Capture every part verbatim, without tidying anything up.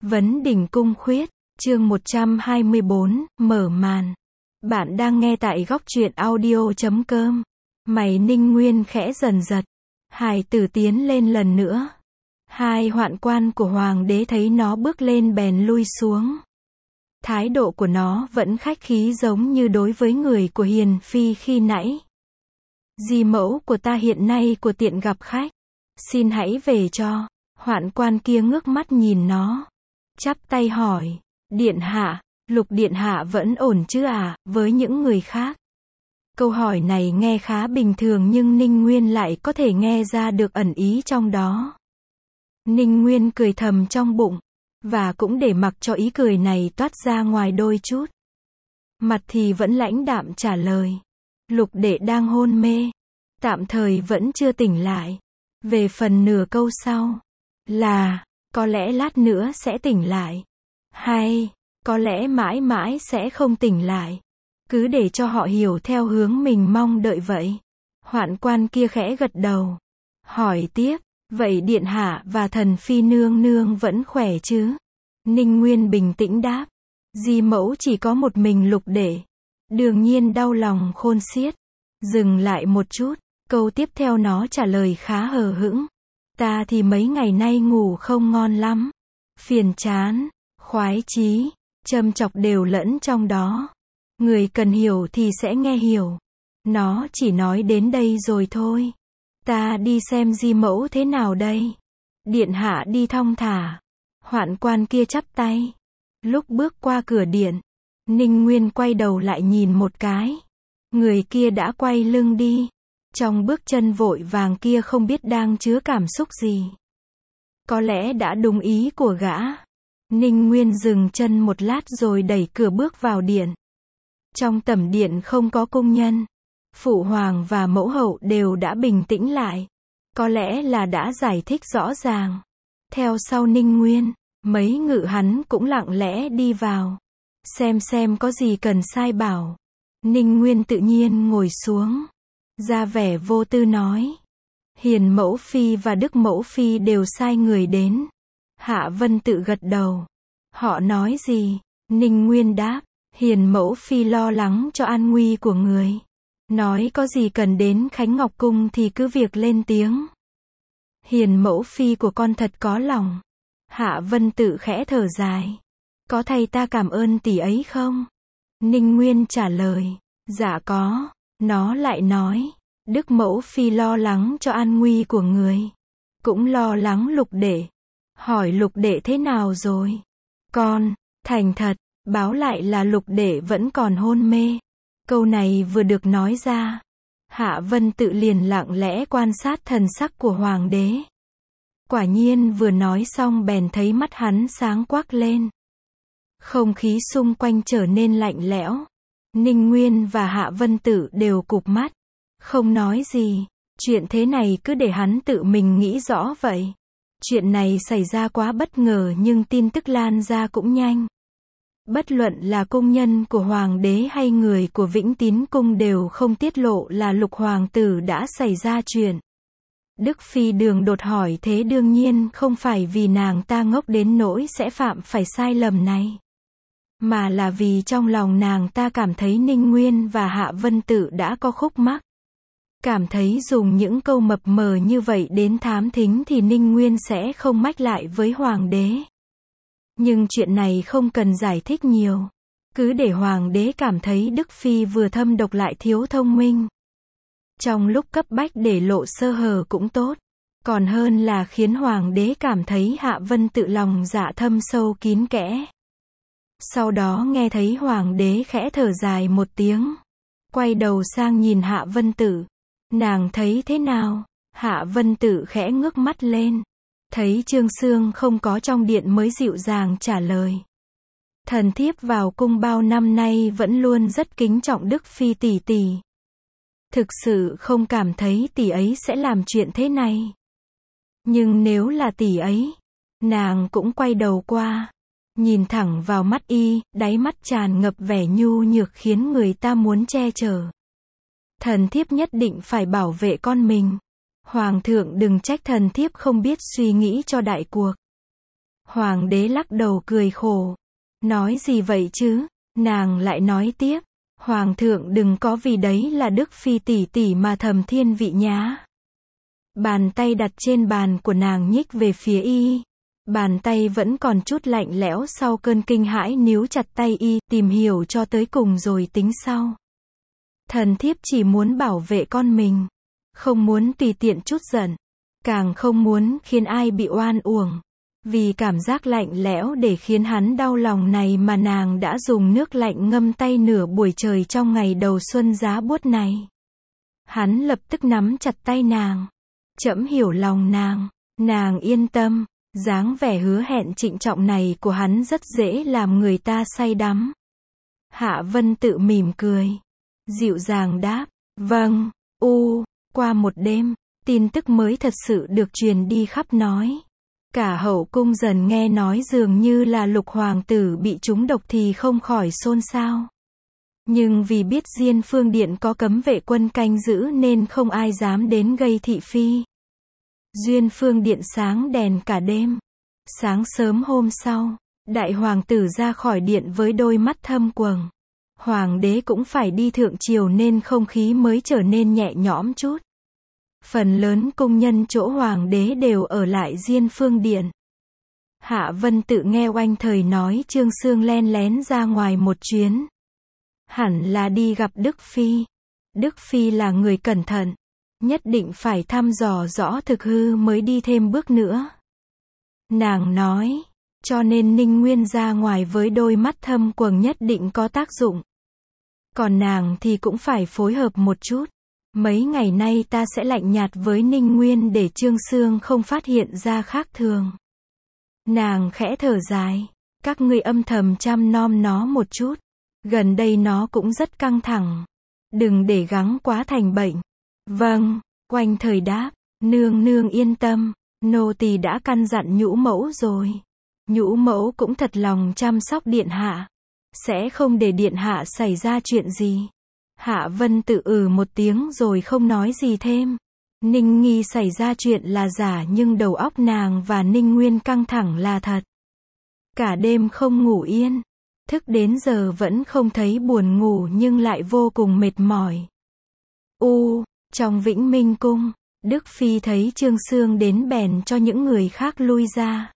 Vấn đỉnh cung khuyết, chương một trăm hai mươi bốn, mở màn. Bạn đang nghe tại góc truyện audio chấm com. Mày Ninh Nguyên khẽ dần giật. Hài tử tiến lên lần nữa. Hai hoạn quan của hoàng đế thấy nó bước lên bèn lui xuống. Thái độ của nó vẫn khách khí giống như đối với người của hiền phi khi nãy. Di mẫu của ta hiện nay của tiện gặp khách. Xin hãy về cho. Hoạn quan kia ngước mắt nhìn nó. Chắp tay hỏi. Điện hạ, Lục điện hạ vẫn ổn chứ à, với những người khác? Câu hỏi này nghe khá bình thường nhưng Ninh Nguyên lại có thể nghe ra được ẩn ý trong đó. Ninh Nguyên cười thầm trong bụng, và cũng để mặc cho ý cười này toát ra ngoài đôi chút. Mặt thì vẫn lãnh đạm trả lời. Lục đệ đang hôn mê, tạm thời vẫn chưa tỉnh lại. Về phần nửa câu sau, là, có lẽ lát nữa sẽ tỉnh lại. Hay, có lẽ mãi mãi sẽ không tỉnh lại. Cứ để cho họ hiểu theo hướng mình mong đợi vậy. Hoạn quan kia khẽ gật đầu. Hỏi tiếp, vậy điện hạ và thần phi nương nương vẫn khỏe chứ? Ninh Nguyên bình tĩnh đáp. Di mẫu chỉ có một mình lục đệ. Đương nhiên đau lòng khôn xiết. Dừng lại một chút, câu tiếp theo nó trả lời khá hờ hững. Ta thì mấy ngày nay ngủ không ngon lắm. Phiền chán, khoái chí, châm chọc đều lẫn trong đó. Người cần hiểu thì sẽ nghe hiểu. Nó chỉ nói đến đây rồi thôi. Ta đi xem di mẫu thế nào đây. Điện hạ đi thong thả. Hoạn quan kia chắp tay. Lúc bước qua cửa điện, Ninh Nguyên quay đầu lại nhìn một cái. Người kia đã quay lưng đi. Trong bước chân vội vàng kia không biết đang chứa cảm xúc gì. Có lẽ đã đúng ý của gã. Ninh Nguyên dừng chân một lát rồi đẩy cửa bước vào điện. Trong tẩm điện không có cung nhân. Phụ hoàng và mẫu hậu đều đã bình tĩnh lại. Có lẽ là đã giải thích rõ ràng. Theo sau Ninh Nguyên, mấy ngự hắn cũng lặng lẽ đi vào. Xem xem có gì cần sai bảo. Ninh Nguyên tự nhiên ngồi xuống. Ra vẻ vô tư nói. Hiền mẫu phi và Đức mẫu phi đều sai người đến. Hạ Vân tự gật đầu. Họ nói gì? Ninh Nguyên đáp. Hiền mẫu phi lo lắng cho an nguy của người. Nói có gì cần đến Khánh Ngọc Cung thì cứ việc lên tiếng. Hiền mẫu phi của con thật có lòng. Hạ Vân tự khẽ thở dài. Có thay ta cảm ơn tỷ ấy không? Ninh Nguyên trả lời. Dạ có. Nó lại nói. Đức mẫu phi lo lắng cho an nguy của người. Cũng lo lắng lục đệ. Hỏi lục đệ thế nào rồi? Con, thành thật, báo lại là lục đệ vẫn còn hôn mê. Câu này vừa được nói ra. Hạ Vân tự liền lặng lẽ quan sát thần sắc của hoàng đế. Quả nhiên vừa nói xong bèn thấy mắt hắn sáng quắc lên. Không khí xung quanh trở nên lạnh lẽo. Ninh Nguyên và Hạ Vân tự đều cụp mắt. Không nói gì. Chuyện thế này cứ để hắn tự mình nghĩ rõ vậy. Chuyện này xảy ra quá bất ngờ nhưng tin tức lan ra cũng nhanh. Bất luận là cung nhân của hoàng đế hay người của Vĩnh Tín cung đều không tiết lộ là lục hoàng tử đã xảy ra chuyện. Đức phi đường đột hỏi thế đương nhiên không phải vì nàng ta ngốc đến nỗi sẽ phạm phải sai lầm này. Mà là vì trong lòng nàng ta cảm thấy Ninh Nguyên và Hạ Vân tự đã có khúc mắc. Cảm thấy dùng những câu mập mờ như vậy đến thám thính thì Ninh Nguyên sẽ không mách lại với hoàng đế. Nhưng chuyện này không cần giải thích nhiều. Cứ để hoàng đế cảm thấy Đức phi vừa thâm độc lại thiếu thông minh. Trong lúc cấp bách để lộ sơ hở cũng tốt. Còn hơn là khiến hoàng đế cảm thấy Hạ Vân tự lòng dạ thâm sâu kín kẽ. Sau đó nghe thấy hoàng đế khẽ thở dài một tiếng. Quay đầu sang nhìn Hạ Vân tự. Nàng thấy thế nào? Hạ Vân tự khẽ ngước mắt lên. Thấy Trương Xương không có trong điện mới dịu dàng trả lời. Thần thiếp vào cung bao năm nay vẫn luôn rất kính trọng Đức phi tỷ tỷ. Thực sự không cảm thấy tỷ ấy sẽ làm chuyện thế này. Nhưng nếu là tỷ ấy, nàng cũng quay đầu qua, nhìn thẳng vào mắt y, đáy mắt tràn ngập vẻ nhu nhược khiến người ta muốn che chở. Thần thiếp nhất định phải bảo vệ con mình. Hoàng thượng đừng trách thần thiếp không biết suy nghĩ cho đại cuộc. Hoàng đế lắc đầu cười khổ. Nói gì vậy chứ? Nàng lại nói tiếp. Hoàng thượng đừng có vì đấy là Đức Phi tỷ tỷ mà thầm thiên vị nhá. Bàn tay đặt trên bàn của nàng nhích về phía y. Bàn tay vẫn còn chút lạnh lẽo sau cơn kinh hãi níu chặt tay y, tìm hiểu cho tới cùng rồi tính sau. Thần thiếp chỉ muốn bảo vệ con mình. Không muốn tùy tiện chút giận. Càng không muốn khiến ai bị oan uổng. Vì cảm giác lạnh lẽo để khiến hắn đau lòng này mà nàng đã dùng nước lạnh ngâm tay nửa buổi trời trong ngày đầu xuân giá buốt này. Hắn lập tức nắm chặt tay nàng. Trẫm hiểu lòng nàng. Nàng yên tâm. Dáng vẻ hứa hẹn trịnh trọng này của hắn rất dễ làm người ta say đắm. Hạ Vân tự mỉm cười. Dịu dàng đáp. Vâng. U. Qua một đêm, tin tức mới thật sự được truyền đi khắp nói. Cả hậu cung dần nghe nói dường như là Lục hoàng tử bị trúng độc thì không khỏi xôn xao. Nhưng vì biết Diên Phương Điện có cấm vệ quân canh giữ nên không ai dám đến gây thị phi. Duyên Phương Điện sáng đèn cả đêm. Sáng sớm hôm sau, đại hoàng tử ra khỏi điện với đôi mắt thâm quầng. Hoàng đế cũng phải đi thượng triều nên không khí mới trở nên nhẹ nhõm chút. Phần lớn cung nhân chỗ hoàng đế đều ở lại Diên Phương Điện. Hạ Vân tự nghe oanh thời nói Trương Xương len lén ra ngoài một chuyến. Hẳn là đi gặp Đức Phi. Đức Phi là người cẩn thận. Nhất định phải thăm dò rõ thực hư mới đi thêm bước nữa. Nàng nói, cho nên Ninh Nguyên ra ngoài với đôi mắt thâm quầng nhất định có tác dụng. Còn nàng thì cũng phải phối hợp một chút. Mấy ngày nay ta sẽ lạnh nhạt với Ninh Nguyên để Trương Xương không phát hiện ra khác thường. Nàng khẽ thở dài. Các ngươi âm thầm chăm nom nó một chút. Gần đây nó cũng rất căng thẳng. Đừng để gắng quá thành bệnh. Vâng, Oanh thời đáp. Nương nương yên tâm. Nô tỳ đã căn dặn nhũ mẫu rồi. Nhũ mẫu cũng thật lòng chăm sóc điện hạ. Sẽ không để điện hạ xảy ra chuyện gì. Hạ Vân tự ừ một tiếng rồi không nói gì thêm. Ninh nghi xảy ra chuyện là giả nhưng đầu óc nàng và Ninh Nguyên căng thẳng là thật. Cả đêm không ngủ yên. Thức đến giờ vẫn không thấy buồn ngủ nhưng lại vô cùng mệt mỏi. U, trong Vĩnh Minh Cung, Đức Phi thấy Trương Xương đến bèn cho những người khác lui ra.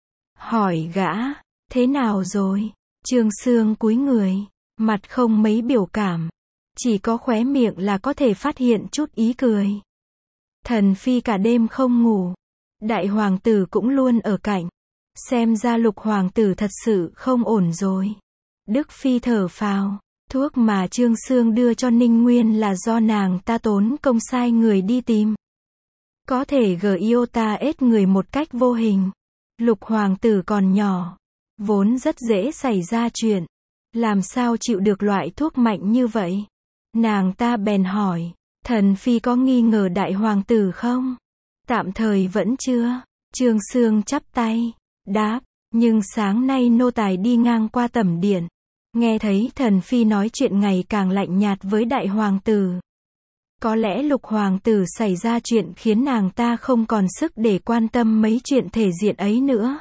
Hỏi gã, thế nào rồi? Trương Xương cúi người, mặt không mấy biểu cảm. Chỉ có khóe miệng là có thể phát hiện chút ý cười. Thần Phi cả đêm không ngủ. Đại hoàng tử cũng luôn ở cạnh. Xem ra Lục hoàng tử thật sự không ổn rồi. Đức Phi thở phào. Thuốc mà Trương Xương đưa cho Ninh Nguyên là do nàng ta tốn công sai người đi tìm. Có thể gờ iota ết người một cách vô hình. Lục hoàng tử còn nhỏ. Vốn rất dễ xảy ra chuyện. Làm sao chịu được loại thuốc mạnh như vậy? Nàng ta bèn hỏi. Thần Phi có nghi ngờ đại hoàng tử không? Tạm thời vẫn chưa. Trương Xương chắp tay. Đáp. Nhưng sáng nay nô tài đi ngang qua tẩm điện. Nghe thấy thần Phi nói chuyện ngày càng lạnh nhạt với đại hoàng tử. Có lẽ Lục hoàng tử xảy ra chuyện khiến nàng ta không còn sức để quan tâm mấy chuyện thể diện ấy nữa.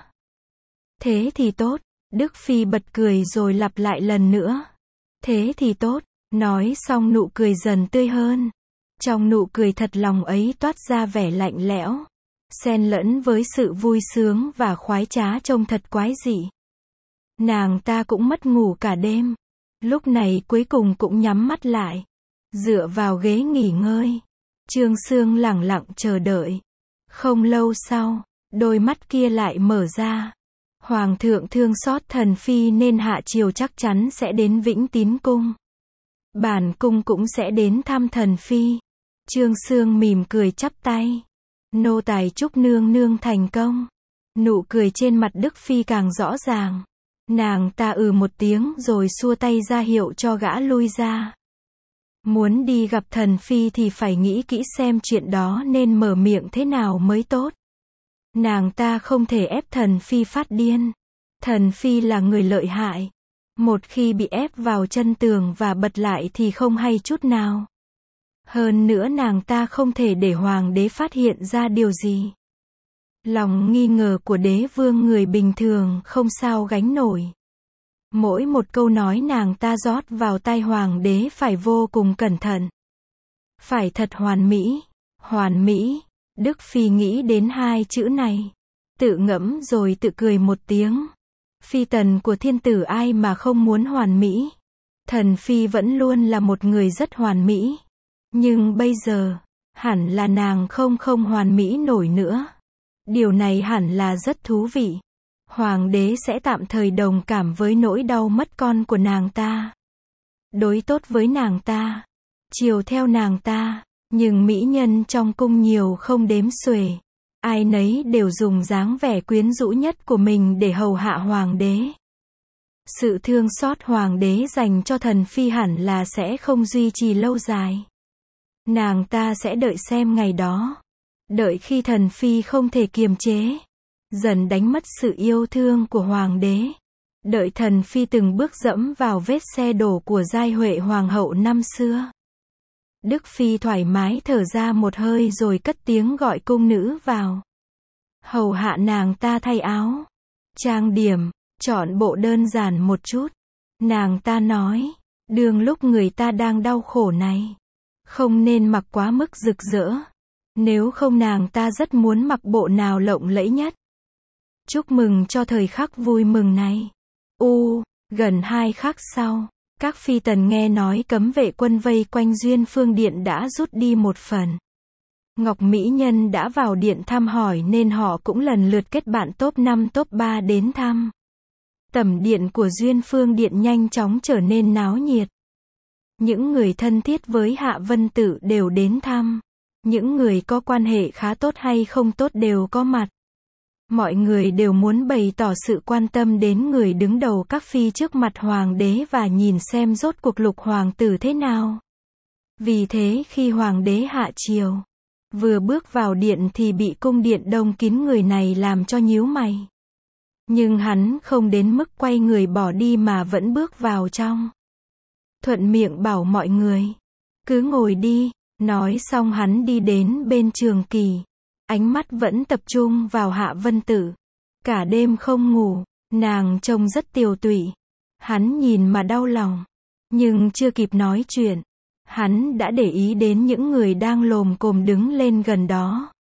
Thế thì tốt. Đức Phi bật cười rồi lặp lại lần nữa. Thế thì tốt. Nói xong nụ cười dần tươi hơn. Trong nụ cười thật lòng ấy toát ra vẻ lạnh lẽo. Xen lẫn với sự vui sướng và khoái trá trông thật quái dị. Nàng ta cũng mất ngủ cả đêm. Lúc này cuối cùng cũng nhắm mắt lại. Dựa vào ghế nghỉ ngơi. Trương Xương lẳng lặng chờ đợi. Không lâu sau, đôi mắt kia lại mở ra. Hoàng thượng thương xót thần Phi nên hạ triều chắc chắn sẽ đến Vĩnh Tín Cung. Bản cung cũng sẽ đến thăm thần Phi. Trương Xương mỉm cười chắp tay. Nô tài chúc nương nương thành công. Nụ cười trên mặt Đức Phi càng rõ ràng. Nàng ta ừ một tiếng rồi xua tay ra hiệu cho gã lui ra. Muốn đi gặp thần Phi thì phải nghĩ kỹ xem chuyện đó nên mở miệng thế nào mới tốt. Nàng ta không thể ép thần Phi phát điên. Thần Phi là người lợi hại. Một khi bị ép vào chân tường và bật lại thì không hay chút nào. Hơn nữa nàng ta không thể để hoàng đế phát hiện ra điều gì. Lòng nghi ngờ của đế vương người bình thường không sao gánh nổi. Mỗi một câu nói nàng ta rót vào tai hoàng đế phải vô cùng cẩn thận. Phải thật hoàn mỹ, hoàn mỹ. Đức Phi nghĩ đến hai chữ này, tự ngẫm rồi tự cười một tiếng. Phi tần của thiên tử ai mà không muốn hoàn mỹ. Thần Phi vẫn luôn là một người rất hoàn mỹ. Nhưng bây giờ, hẳn là nàng không không hoàn mỹ nổi nữa. Điều này hẳn là rất thú vị. Hoàng đế sẽ tạm thời đồng cảm với nỗi đau mất con của nàng ta. Đối tốt với nàng ta. Chiều theo nàng ta. Nhưng mỹ nhân trong cung nhiều không đếm xuể. Ai nấy đều dùng dáng vẻ quyến rũ nhất của mình để hầu hạ hoàng đế. Sự thương xót hoàng đế dành cho thần Phi hẳn là sẽ không duy trì lâu dài. Nàng ta sẽ đợi xem ngày đó. Đợi khi thần Phi không thể kiềm chế. Dần đánh mất sự yêu thương của hoàng đế. Đợi thần Phi từng bước dẫm vào vết xe đổ của giai Huệ hoàng hậu năm xưa. Đức Phi thoải mái thở ra một hơi rồi cất tiếng gọi cung nữ vào. Hầu hạ nàng ta thay áo. Trang điểm, chọn bộ đơn giản một chút. Nàng ta nói, đương lúc người ta đang đau khổ này. Không nên mặc quá mức rực rỡ. Nếu không nàng ta rất muốn mặc bộ nào lộng lẫy nhất. Chúc mừng cho thời khắc vui mừng này. U, gần hai khắc sau. Các phi tần nghe nói cấm vệ quân vây quanh Duyên Phương Điện đã rút đi một phần. Ngọc Mỹ Nhân đã vào điện thăm hỏi nên họ cũng lần lượt kết bạn top năm top ba đến thăm. Tẩm điện của Duyên Phương Điện nhanh chóng trở nên náo nhiệt. Những người thân thiết với Hạ Vân Tự đều đến thăm. Những người có quan hệ khá tốt hay không tốt đều có mặt. Mọi người đều muốn bày tỏ sự quan tâm đến người đứng đầu các phi trước mặt hoàng đế và nhìn xem rốt cuộc Lục hoàng tử thế nào. Vì thế khi hoàng đế hạ triều, vừa bước vào điện thì bị cung điện đông kín người này làm cho nhíu mày. Nhưng hắn không đến mức quay người bỏ đi mà vẫn bước vào trong. Thuận miệng bảo mọi người, cứ ngồi đi, nói xong hắn đi đến bên Trường Kỳ. Ánh mắt vẫn tập trung vào Hạ Vân Tử. Cả đêm không ngủ, nàng trông rất tiều tụy. Hắn nhìn mà đau lòng. Nhưng chưa kịp nói chuyện, hắn đã để ý đến những người đang lồm cồm đứng lên gần đó.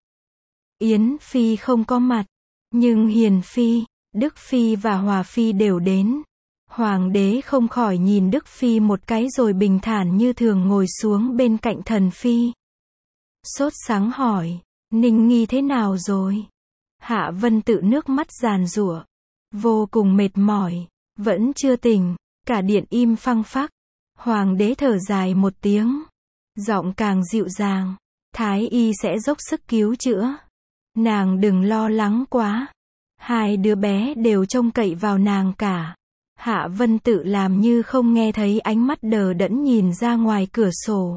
Yến Phi không có mặt, nhưng Hiền Phi, Đức Phi và Hòa Phi đều đến. Hoàng đế không khỏi nhìn Đức Phi một cái rồi bình thản như thường ngồi xuống bên cạnh thần Phi. Sốt sắng hỏi, Ninh Nghi thế nào rồi? Hạ Vân Tự nước mắt giàn giụa, vô cùng mệt mỏi, vẫn chưa tỉnh, cả điện im phăng phắc. Hoàng đế thở dài một tiếng, giọng càng dịu dàng, Thái y sẽ dốc sức cứu chữa. Nàng đừng lo lắng quá, hai đứa bé đều trông cậy vào nàng cả. Hạ Vân Tự làm như không nghe thấy, ánh mắt đờ đẫn nhìn ra ngoài cửa sổ.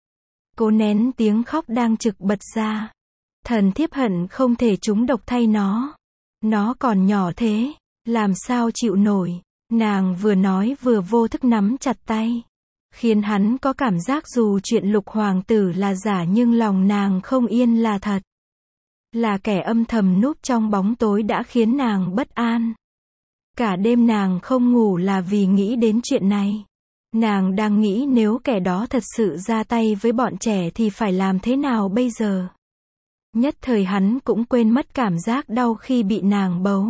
Cố nén tiếng khóc đang trực bật ra. Thần thiếp hận không thể trúng độc thay nó. Nó còn nhỏ thế, làm sao chịu nổi. Nàng vừa nói vừa vô thức nắm chặt tay. Khiến hắn có cảm giác dù chuyện Lục hoàng tử là giả nhưng lòng nàng không yên là thật. Là kẻ âm thầm núp trong bóng tối đã khiến nàng bất an. Cả đêm nàng không ngủ là vì nghĩ đến chuyện này. Nàng đang nghĩ nếu kẻ đó thật sự ra tay với bọn trẻ thì phải làm thế nào bây giờ. Nhất thời hắn cũng quên mất cảm giác đau khi bị nàng bấu.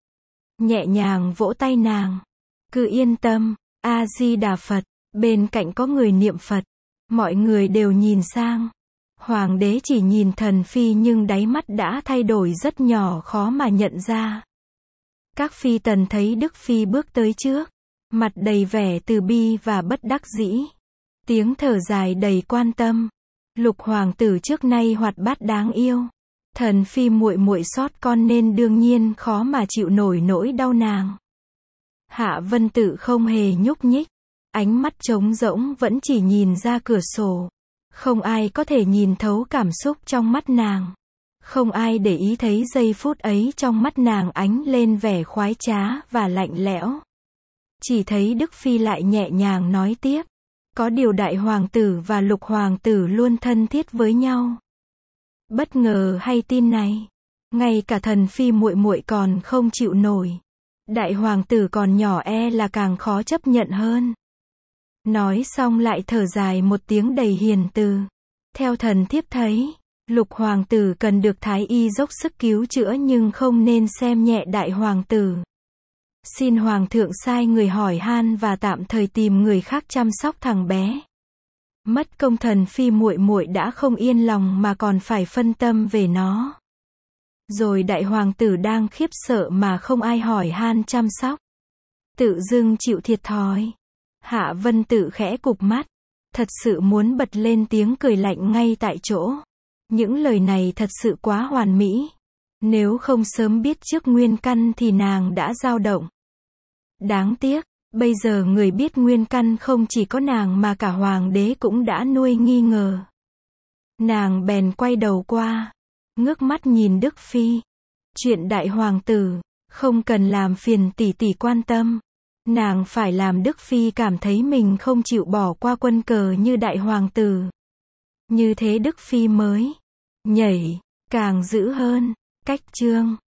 Nhẹ nhàng vỗ tay nàng. Cứ yên tâm, A-di-đà Phật. Bên cạnh có người niệm Phật. Mọi người đều nhìn sang. Hoàng đế chỉ nhìn thần phi nhưng đáy mắt đã thay đổi rất nhỏ, khó mà nhận ra. Các phi tần thấy Đức Phi bước tới trước. Mặt đầy vẻ từ bi và bất đắc dĩ. Tiếng thở dài đầy quan tâm. Lục hoàng tử trước nay hoạt bát đáng yêu. Thần phi muội muội sót con nên đương nhiên khó mà chịu nổi nỗi đau nàng. Hạ Vân Tự không hề nhúc nhích. Ánh mắt trống rỗng vẫn chỉ nhìn ra cửa sổ. Không ai có thể nhìn thấu cảm xúc trong mắt nàng. Không ai để ý thấy giây phút ấy trong mắt nàng ánh lên vẻ khoái trá và lạnh lẽo. Chỉ thấy Đức Phi lại nhẹ nhàng nói tiếp. Có điều đại hoàng tử và lục hoàng tử luôn thân thiết với nhau. Bất ngờ hay tin này? Ngay cả thần phi muội muội còn không chịu nổi. Đại hoàng tử còn nhỏ e là càng khó chấp nhận hơn. Nói xong lại thở dài một tiếng đầy hiền từ. Theo thần thiếp thấy, lục hoàng tử cần được thái y dốc sức cứu chữa nhưng không nên xem nhẹ đại hoàng tử. Xin hoàng thượng sai người hỏi han và tạm thời tìm người khác chăm sóc thằng bé. Mất công thần phi muội muội đã không yên lòng mà còn phải phân tâm về nó. Rồi đại hoàng tử đang khiếp sợ mà không ai hỏi han chăm sóc. Tự dưng chịu thiệt thòi. Hạ Vân Tự khẽ cụp mắt. Thật sự muốn bật lên tiếng cười lạnh ngay tại chỗ. Những lời này thật sự quá hoàn mỹ. Nếu không sớm biết trước nguyên căn thì nàng đã dao động. Đáng tiếc, bây giờ người biết nguyên căn không chỉ có nàng mà cả hoàng đế cũng đã nuôi nghi ngờ. Nàng bèn quay đầu qua, ngước mắt nhìn Đức Phi. Chuyện đại hoàng tử, không cần làm phiền tỷ tỷ quan tâm. Nàng phải làm Đức Phi cảm thấy mình không chịu bỏ qua quân cờ như đại hoàng tử. Như thế Đức Phi mới nhảy, càng dữ hơn. Cách chương